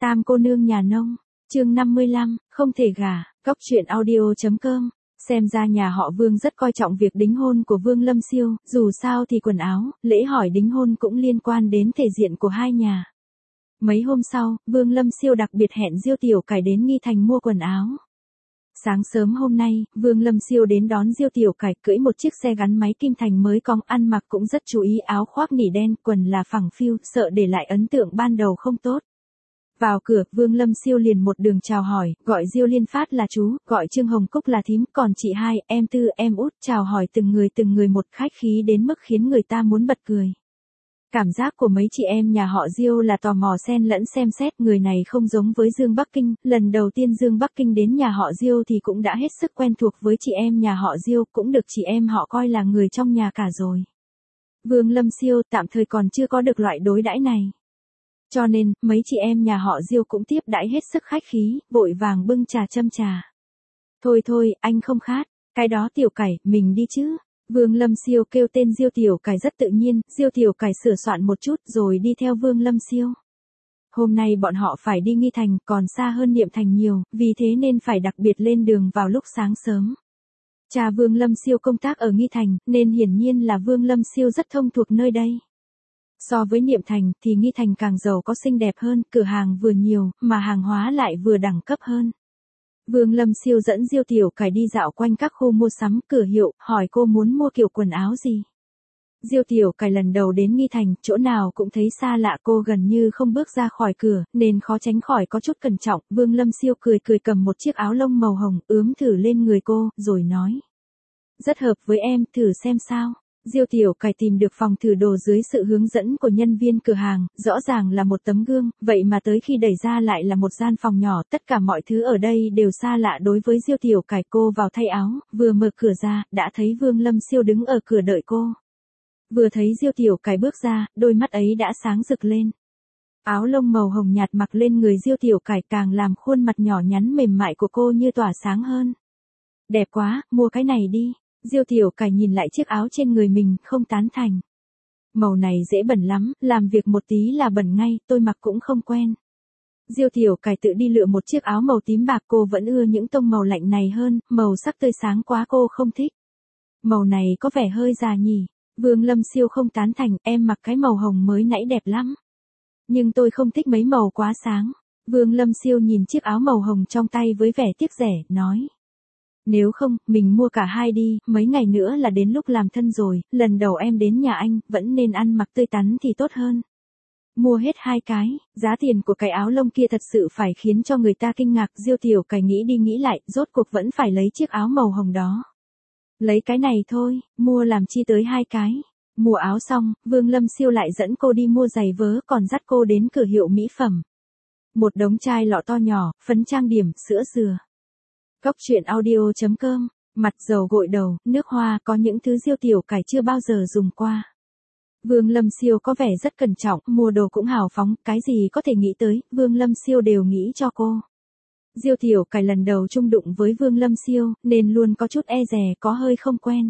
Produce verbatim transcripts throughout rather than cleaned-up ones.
Tam cô nương nhà nông, chương năm mươi lăm, không thể gả, cóc truyện audio chấm com. Xem ra nhà họ Vương rất coi trọng việc đính hôn của Vương Lâm Siêu, dù sao thì quần áo, lễ hỏi đính hôn cũng liên quan đến thể diện của hai nhà. Mấy hôm sau, Vương Lâm Siêu đặc biệt hẹn Diêu Tiểu Cải đến Nghi Thành mua quần áo. Sáng sớm hôm nay, Vương Lâm Siêu đến đón Diêu Tiểu Cải cưỡi một chiếc xe gắn máy kim thành mới cong, ăn mặc cũng rất chú ý, áo khoác nỉ đen, quần là phẳng phiu, sợ để lại ấn tượng ban đầu không tốt. Vào cửa, Vương Lâm Siêu liền một đường chào hỏi, gọi Diêu Liên Phát là chú, gọi Trương Hồng Cúc là thím, còn chị hai, em Tư, em Út, chào hỏi từng người từng người một, khách khí đến mức khiến người ta muốn bật cười. Cảm giác của mấy chị em nhà họ Diêu là tò mò xen lẫn xem xét, người này không giống với Dương Bắc Kinh, lần đầu tiên Dương Bắc Kinh đến nhà họ Diêu thì cũng đã hết sức quen thuộc với chị em nhà họ Diêu, cũng được chị em họ coi là người trong nhà cả rồi. Vương Lâm Siêu tạm thời còn chưa có được loại đối đãi này. Cho nên, mấy chị em nhà họ Diêu cũng tiếp đãi hết sức khách khí, vội vàng bưng trà châm trà. Thôi thôi, anh không khát, cái đó Tiểu Cải, mình đi chứ. Vương Lâm Siêu kêu tên Diêu Tiểu Cải rất tự nhiên, Diêu Tiểu Cải sửa soạn một chút rồi đi theo Vương Lâm Siêu. Hôm nay bọn họ phải đi Nghi Thành, còn xa hơn Niệm Thành nhiều, vì thế nên phải đặc biệt lên đường vào lúc sáng sớm. Cha Vương Lâm Siêu công tác ở Nghi Thành, nên hiển nhiên là Vương Lâm Siêu rất thông thuộc nơi đây. So với Niệm Thành thì Nghi Thành càng giàu có, xinh đẹp hơn, cửa hàng vừa nhiều, mà hàng hóa lại vừa đẳng cấp hơn. Vương Lâm Siêu dẫn Diêu Tiểu Cải đi dạo quanh các khu mua sắm, cửa hiệu, hỏi cô muốn mua kiểu quần áo gì. Diêu Tiểu Cải lần đầu đến Nghi Thành, chỗ nào cũng thấy xa lạ, cô gần như không bước ra khỏi cửa, nên khó tránh khỏi có chút cẩn trọng. Vương Lâm Siêu cười cười cầm một chiếc áo lông màu hồng, ướm thử lên người cô, rồi nói. Rất hợp với em, thử xem sao. Diêu Tiểu Cải tìm được phòng thử đồ dưới sự hướng dẫn của nhân viên cửa hàng, rõ ràng là một tấm gương, vậy mà tới khi đẩy ra lại là một gian phòng nhỏ, tất cả mọi thứ ở đây đều xa lạ đối với Diêu Tiểu Cải. Cô vào thay áo, vừa mở cửa ra, đã thấy Vương Lâm Siêu đứng ở cửa đợi cô. Vừa thấy Diêu Tiểu Cải bước ra, đôi mắt ấy đã sáng rực lên. Áo lông màu hồng nhạt mặc lên người Diêu Tiểu Cải càng làm khuôn mặt nhỏ nhắn mềm mại của cô như tỏa sáng hơn. Đẹp quá, mua cái này đi. Diêu Tiểu Cải nhìn lại chiếc áo trên người mình, không tán thành. Màu này dễ bẩn lắm, làm việc một tí là bẩn ngay, tôi mặc cũng không quen. Diêu Tiểu Cải tự đi lựa một chiếc áo màu tím bạc, cô vẫn ưa những tông màu lạnh này hơn, màu sắc tươi sáng quá cô không thích. Màu này có vẻ hơi già nhỉ. Vương Lâm Siêu không tán thành, em mặc cái màu hồng mới nãy đẹp lắm. Nhưng tôi không thích mấy màu quá sáng. Vương Lâm Siêu nhìn chiếc áo màu hồng trong tay với vẻ tiếc rẻ, nói. Nếu không, mình mua cả hai đi, mấy ngày nữa là đến lúc làm thân rồi, lần đầu em đến nhà anh, vẫn nên ăn mặc tươi tắn thì tốt hơn. Mua hết hai cái, giá tiền của cái áo lông kia thật sự phải khiến cho người ta kinh ngạc. Diêu Tiểu Cải nghĩ đi nghĩ lại, rốt cuộc vẫn phải lấy chiếc áo màu hồng đó. Lấy cái này thôi, mua làm chi tới hai cái. Mua áo xong, Vương Lâm Siêu lại dẫn cô đi mua giày vớ, còn dắt cô đến cửa hiệu mỹ phẩm. Một đống chai lọ to nhỏ, phấn trang điểm, sữa dừa. Cóc truyện audio chấm com, mặt dầu gội đầu, nước hoa, có những thứ Diêu Tiểu Cải chưa bao giờ dùng qua. Vương Lâm Siêu có vẻ rất cẩn trọng, mua đồ cũng hào phóng, cái gì có thể nghĩ tới, Vương Lâm Siêu đều nghĩ cho cô. Diêu Tiểu Cải lần đầu chung đụng với Vương Lâm Siêu, nên luôn có chút e dè, có hơi không quen.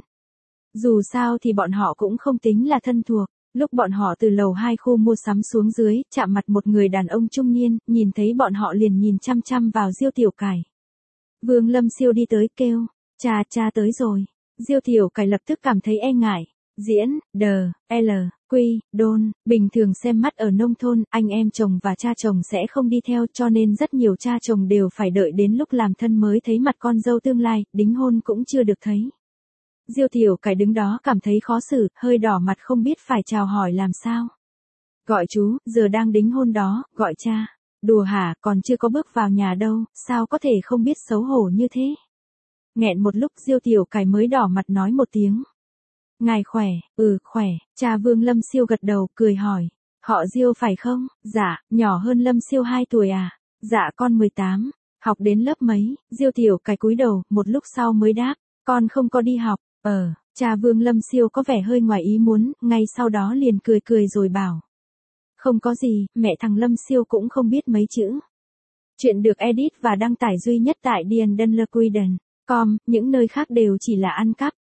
Dù sao thì bọn họ cũng không tính là thân thuộc. Lúc bọn họ từ lầu hai khu mua sắm xuống dưới, chạm mặt một người đàn ông trung niên, nhìn thấy bọn họ liền nhìn chăm chăm vào Diêu Tiểu Cải. Vương Lâm Siêu đi tới kêu, cha cha tới rồi. Diêu Tiểu Cải lập tức cảm thấy e ngại. Diễn, đờ, L, Quy, Đôn, bình thường xem mắt ở nông thôn, anh em chồng và cha chồng sẽ không đi theo, cho nên rất nhiều cha chồng đều phải đợi đến lúc làm thân mới thấy mặt con dâu tương lai, đính hôn cũng chưa được thấy. Diêu Tiểu Cải đứng đó cảm thấy khó xử, hơi đỏ mặt không biết phải chào hỏi làm sao. Gọi chú, giờ đang đính hôn đó, gọi cha. Đùa hả, còn chưa có bước vào nhà đâu, sao có thể không biết xấu hổ như thế. Nghẹn một lúc Diêu Tiểu Cải mới đỏ mặt nói một tiếng. Ngài khỏe, ừ, khỏe, cha Vương Lâm Siêu gật đầu, cười hỏi. Họ Diêu phải không? Dạ, nhỏ hơn Lâm Siêu hai tuổi à? Dạ con mười tám, học đến lớp mấy? Diêu Tiểu Cải cúi đầu, một lúc sau mới đáp. Con không có đi học, ờ, cha Vương Lâm Siêu có vẻ hơi ngoài ý muốn, ngay sau đó liền cười cười rồi bảo. Không có gì, mẹ thằng Lâm Siêu cũng không biết mấy chữ. Chuyện được edit và đăng tải duy nhất tại Điền Đơn Lơ Quy Đần. Com, những nơi khác đều chỉ là ăn cắp.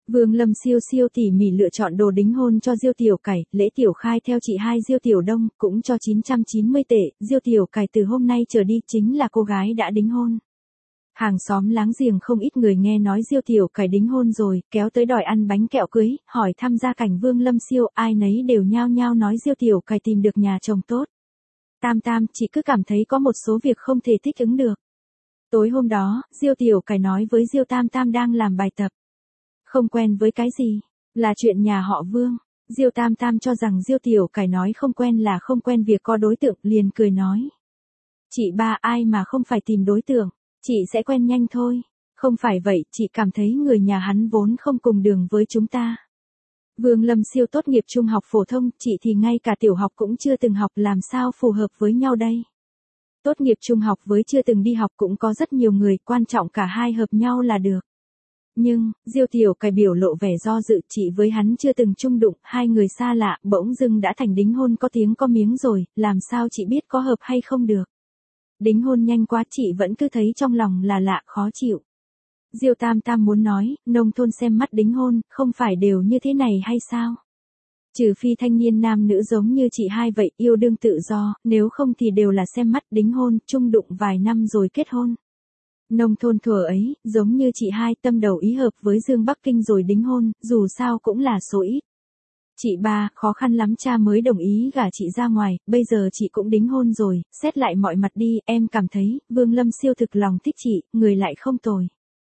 Vương Lâm siêu siêu tỉ mỉ lựa chọn đồ đính hôn cho Diêu Tiểu Cải, lễ tiểu khai theo chị hai Diêu Tiểu Đông, cũng cho chín trăm chín mươi tệ, Diêu Tiểu Cải từ hôm nay trở đi chính là cô gái đã đính hôn. Hàng xóm láng giềng không ít người nghe nói Diêu Tiểu Cải đính hôn rồi, kéo tới đòi ăn bánh kẹo cưới, hỏi thăm gia cảnh Vương Lâm siêu, ai nấy đều nhao nhao nói Diêu Tiểu Cải tìm được nhà chồng tốt. Tam Tam, chị cứ cảm thấy có một số việc không thể thích ứng được. Tối hôm đó, Diêu Tiểu Cải nói với Diêu Tam Tam đang làm bài tập. Không quen với cái gì? Là chuyện nhà họ Vương. Diêu Tam Tam cho rằng Diêu Tiểu Cải nói không quen là không quen việc có đối tượng, liền cười nói. Chị ba, ai mà không phải tìm đối tượng, chị sẽ quen nhanh thôi. Không phải vậy, chị cảm thấy người nhà hắn vốn không cùng đường với chúng ta. Vương Lâm siêu tốt nghiệp trung học phổ thông, chị thì ngay cả tiểu học cũng chưa từng học, làm sao phù hợp với nhau đây? Tốt nghiệp trung học với chưa từng đi học cũng có rất nhiều người, quan trọng cả hai hợp nhau là được. Nhưng, Diêu Tiểu Cải biểu lộ vẻ do dự, chị với hắn chưa từng chung đụng, hai người xa lạ, bỗng dưng đã thành đính hôn có tiếng có miếng rồi, làm sao chị biết có hợp hay không được. Đính hôn nhanh quá, chị vẫn cứ thấy trong lòng là lạ, khó chịu. Diêu Tam Tam muốn nói, nông thôn xem mắt đính hôn, không phải đều như thế này hay sao? Trừ phi thanh niên nam nữ giống như chị hai vậy, yêu đương tự do, nếu không thì đều là xem mắt đính hôn, chung đụng vài năm rồi kết hôn. Nông thôn thuở ấy, giống như chị hai tâm đầu ý hợp với Dương Bắc Kinh rồi đính hôn, dù sao cũng là số ít. Chị ba, khó khăn lắm cha mới đồng ý gả chị ra ngoài, bây giờ chị cũng đính hôn rồi, xét lại mọi mặt đi, em cảm thấy, Vương Lâm siêu thực lòng thích chị, người lại không tồi.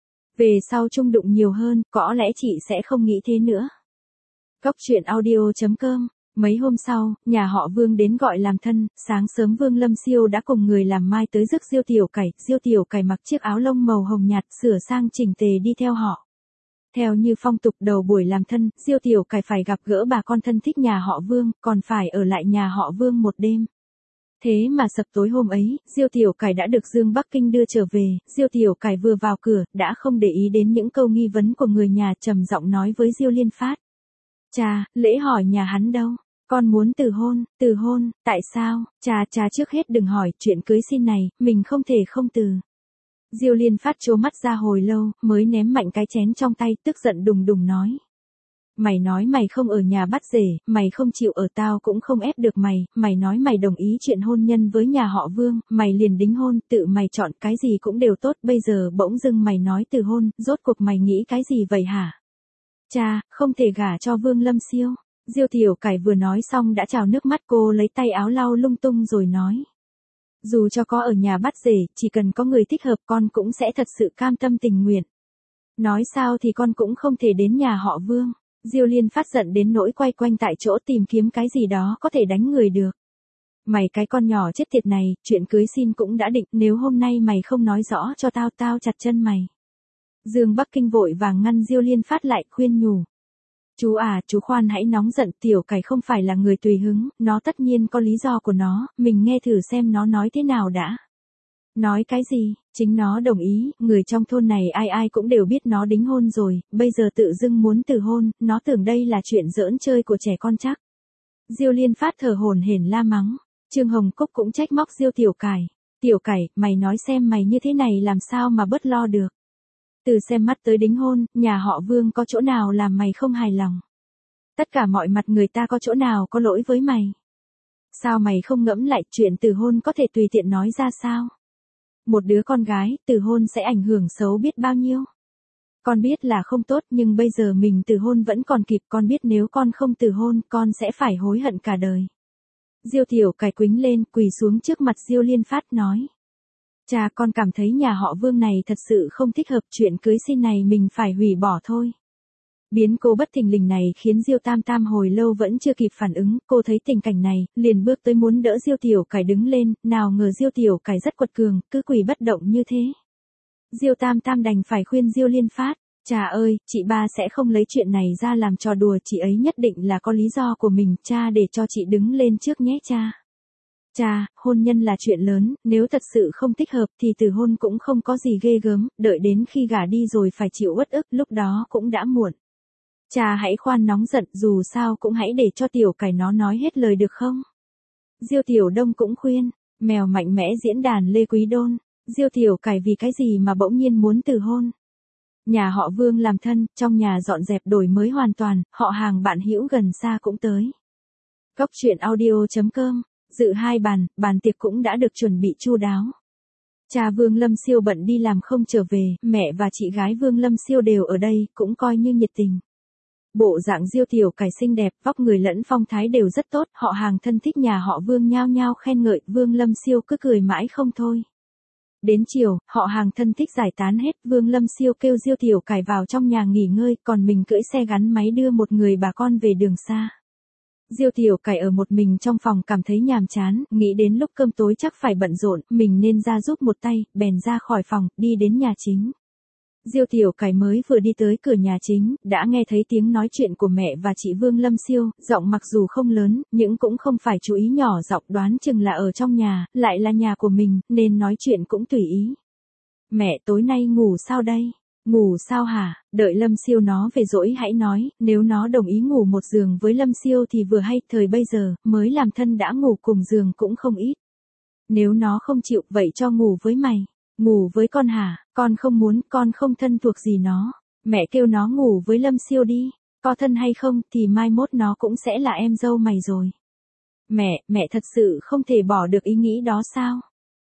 Về sau chung đụng nhiều hơn, có lẽ chị sẽ không nghĩ thế nữa. Cóc truyện audio chấm com. Mấy hôm sau, nhà họ Vương đến gọi làm thân, sáng sớm Vương Lâm siêu đã cùng người làm mai tới rước Diêu Tiểu Cải, Diêu Tiểu Cải mặc chiếc áo lông màu hồng nhạt, sửa sang chỉnh tề đi theo họ. Theo như phong tục đầu buổi làm thân, Diêu Tiểu Cải phải gặp gỡ bà con thân thích nhà họ Vương, còn phải ở lại nhà họ Vương một đêm. Thế mà sập tối hôm ấy, Diêu Tiểu Cải đã được Dương Bắc Kinh đưa trở về, Diêu Tiểu Cải vừa vào cửa, đã không để ý đến những câu nghi vấn của người nhà, trầm giọng nói với Diêu Liên Phát. Cha, lễ hỏi nhà hắn đâu? Con muốn từ hôn, từ hôn, tại sao? Cha, cha trước hết đừng hỏi, chuyện cưới xin này, mình không thể không từ. Diêu Liên Phát trố mắt ra hồi lâu, mới ném mạnh cái chén trong tay, tức giận đùng đùng nói. Mày nói mày không ở nhà bắt rể, mày không chịu ở tao cũng không ép được mày, mày nói mày đồng ý chuyện hôn nhân với nhà họ Vương, mày liền đính hôn, tự mày chọn cái gì cũng đều tốt, bây giờ bỗng dưng mày nói từ hôn, rốt cuộc mày nghĩ cái gì vậy hả? Cha, không thể gả cho Vương Lâm siêu. Diêu Tiểu Cải vừa nói xong đã trào nước mắt, cô lấy tay áo lau lung tung rồi nói. Dù cho có ở nhà bắt rể, chỉ cần có người thích hợp con cũng sẽ thật sự cam tâm tình nguyện. Nói sao thì con cũng không thể đến nhà họ Vương. Diêu Liên Phát giận đến nỗi quay quanh tại chỗ tìm kiếm cái gì đó có thể đánh người được. Mày cái con nhỏ chết tiệt này, chuyện cưới xin cũng đã định, nếu hôm nay mày không nói rõ cho tao, tao chặt chân mày. Dương Bắc Kinh vội vàng ngăn Diêu Liên Phát lại, khuyên nhủ. Chú à, chú khoan hãy nóng giận, Tiểu Cải không phải là người tùy hứng, nó tất nhiên có lý do của nó, mình nghe thử xem nó nói thế nào đã. Nói cái gì, chính nó đồng ý, người trong thôn này ai ai cũng đều biết nó đính hôn rồi, bây giờ tự dưng muốn từ hôn, nó tưởng đây là chuyện giỡn chơi của trẻ con chắc. Diêu Liên Phát thở hổn hển la mắng, Trương Hồng Cúc cũng trách móc Diêu Tiểu Cải. Tiểu Cải, mày nói xem mày như thế này làm sao mà bớt lo được. Từ xem mắt tới đính hôn, nhà họ Vương có chỗ nào làm mày không hài lòng. Tất cả mọi mặt người ta có chỗ nào có lỗi với mày. Sao mày không ngẫm lại chuyện từ hôn có thể tùy tiện nói ra sao? Một đứa con gái, từ hôn sẽ ảnh hưởng xấu biết bao nhiêu. Con biết là không tốt nhưng bây giờ mình từ hôn vẫn còn kịp, con biết nếu con không từ hôn, con sẽ phải hối hận cả đời. Diêu Tiểu Cải quýnh lên, quỳ xuống trước mặt Diêu Liên Phát nói. Cha, con cảm thấy nhà họ Vương này thật sự không thích hợp, chuyện cưới xin này mình phải hủy bỏ thôi. Biến cố bất thình lình này khiến Diêu Tam Tam hồi lâu vẫn chưa kịp phản ứng, cô thấy tình cảnh này, liền bước tới muốn đỡ Diêu Tiểu Cải đứng lên, nào ngờ Diêu Tiểu Cải rất quật cường, cứ quỳ bất động như thế. Diêu Tam Tam đành phải khuyên Diêu Liên Phát, cha ơi, chị ba sẽ không lấy chuyện này ra làm trò đùa, chị ấy nhất định là có lý do của mình, cha để cho chị đứng lên trước nhé cha. Cha, hôn nhân là chuyện lớn, nếu thật sự không thích hợp thì từ hôn cũng không có gì ghê gớm, đợi đến khi gả đi rồi phải chịu uất ức, lúc đó cũng đã muộn. Cha hãy khoan nóng giận, dù sao cũng hãy để cho Tiểu Cải nó nói hết lời được không? Diêu Tiểu Đông cũng khuyên, mèo mạnh mẽ diễn đàn Lê Quý Đôn, Diêu Tiểu Cải vì cái gì mà bỗng nhiên muốn từ hôn? Nhà họ Vương làm thân, trong nhà dọn dẹp đổi mới hoàn toàn, họ hàng bạn hữu gần xa cũng tới. Cóc truyện audio chấm com, dự hai bàn, bàn tiệc cũng đã được chuẩn bị chu đáo. Cha Vương Lâm Siêu bận đi làm không trở về, mẹ và chị gái Vương Lâm Siêu đều ở đây, cũng coi như nhiệt tình. Bộ dạng Diêu Tiểu Cải xinh đẹp, vóc người lẫn phong thái đều rất tốt, họ hàng thân thích nhà họ Vương nhao nhao khen ngợi, Vương Lâm Siêu cứ cười mãi không thôi. Đến chiều, họ hàng thân thích giải tán hết, Vương Lâm Siêu kêu Diêu Tiểu Cải vào trong nhà nghỉ ngơi, còn mình cưỡi xe gắn máy đưa một người bà con về đường xa. Diêu Tiểu Cải ở một mình trong phòng cảm thấy nhàm chán, nghĩ đến lúc cơm tối chắc phải bận rộn, mình nên ra giúp một tay, bèn ra khỏi phòng, đi đến nhà chính. Diêu Tiểu Cải mới vừa đi tới cửa nhà chính, đã nghe thấy tiếng nói chuyện của mẹ và chị Vương Lâm Siêu, giọng mặc dù không lớn, nhưng cũng không phải chú ý nhỏ giọng, đoán chừng là ở trong nhà, lại là nhà của mình, nên nói chuyện cũng tùy ý. Mẹ tối nay ngủ sao đây? Ngủ sao hả? Đợi Lâm Siêu nó về dỗi hãy nói, nếu nó đồng ý ngủ một giường với Lâm Siêu thì vừa hay, thời bây giờ, mới làm thân đã ngủ cùng giường cũng không ít. Nếu nó không chịu, vậy cho ngủ với mày. Ngủ với con hả? Con không muốn, con không thân thuộc gì nó. Mẹ kêu nó ngủ với Lâm Siêu đi. Có thân hay không thì mai mốt nó cũng sẽ là em dâu mày rồi. Mẹ, mẹ thật sự không thể bỏ được ý nghĩ đó sao?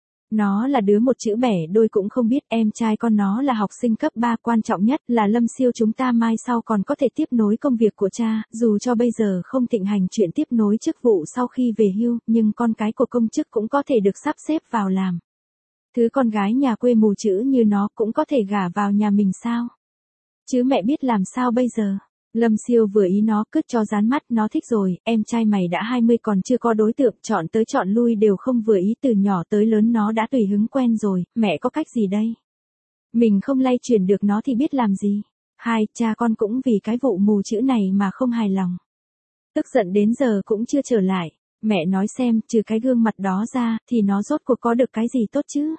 Nó là đứa một chữ bẻ đôi cũng không biết, em trai con nó là học sinh cấp ba, quan trọng nhất là Lâm Siêu chúng ta mai sau còn có thể tiếp nối công việc của cha, dù cho bây giờ không thịnh hành chuyện tiếp nối chức vụ sau khi về hưu, nhưng con cái của công chức cũng có thể được sắp xếp vào làm. Thứ con gái nhà quê mù chữ như nó cũng có thể gả vào nhà mình sao? Chứ mẹ biết làm sao bây giờ? Lâm Siêu vừa ý nó, cứt cho dán mắt, nó thích rồi, em trai mày đã hai mươi còn chưa có đối tượng, chọn tới chọn lui đều không vừa ý, từ nhỏ tới lớn nó đã tùy hứng quen rồi, mẹ có cách gì đây? Mình không lay chuyển được nó thì biết làm gì? Hai, cha con cũng vì cái vụ mù chữ này mà không hài lòng. Tức giận đến giờ cũng chưa trở lại, mẹ nói xem, trừ cái gương mặt đó ra, thì nó rốt cuộc có được cái gì tốt chứ?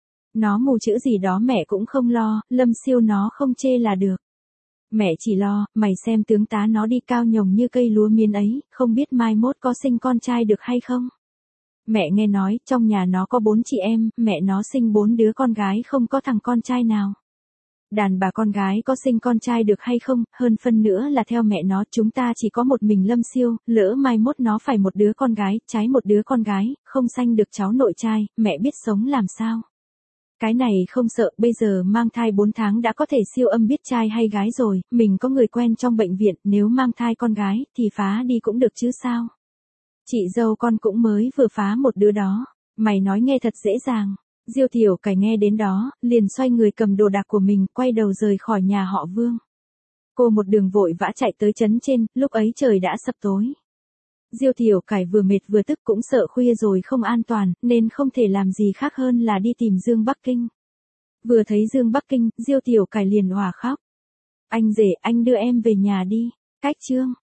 Nó mù chữ gì đó mẹ cũng không lo, Lâm Siêu nó không chê là được. Mẹ chỉ lo, mày xem tướng tá nó đi cao nhồng như cây lúa miến ấy, không biết mai mốt có sinh con trai được hay không? Mẹ nghe nói, trong nhà nó có bốn chị em, mẹ nó sinh bốn đứa con gái không có thằng con trai nào. Đàn bà con gái có sinh con trai được hay không, hơn phân nữa là theo mẹ nó, chúng ta chỉ có một mình Lâm Siêu, lỡ mai mốt nó phải một đứa con gái, trái một đứa con gái, không sanh được cháu nội trai, mẹ biết sống làm sao? Cái này không sợ, bây giờ mang thai bốn tháng đã có thể siêu âm biết trai hay gái rồi, mình có người quen trong bệnh viện, nếu mang thai con gái, thì phá đi cũng được chứ sao? Chị dâu con cũng mới vừa phá một đứa đó, mày nói nghe thật dễ dàng. Diêu Tiểu Cải nghe đến đó, liền xoay người cầm đồ đạc của mình, quay đầu rời khỏi nhà họ Vương. Cô một đường vội vã chạy tới trấn trên, lúc ấy trời đã sập tối. Diêu Tiểu Cải vừa mệt vừa tức, cũng sợ khuya rồi không an toàn, nên không thể làm gì khác hơn là đi tìm Dương Bắc Kinh. Vừa thấy Dương Bắc Kinh, Diêu Tiểu Cải liền òa khóc. Anh rể, anh đưa em về nhà đi. Cách chương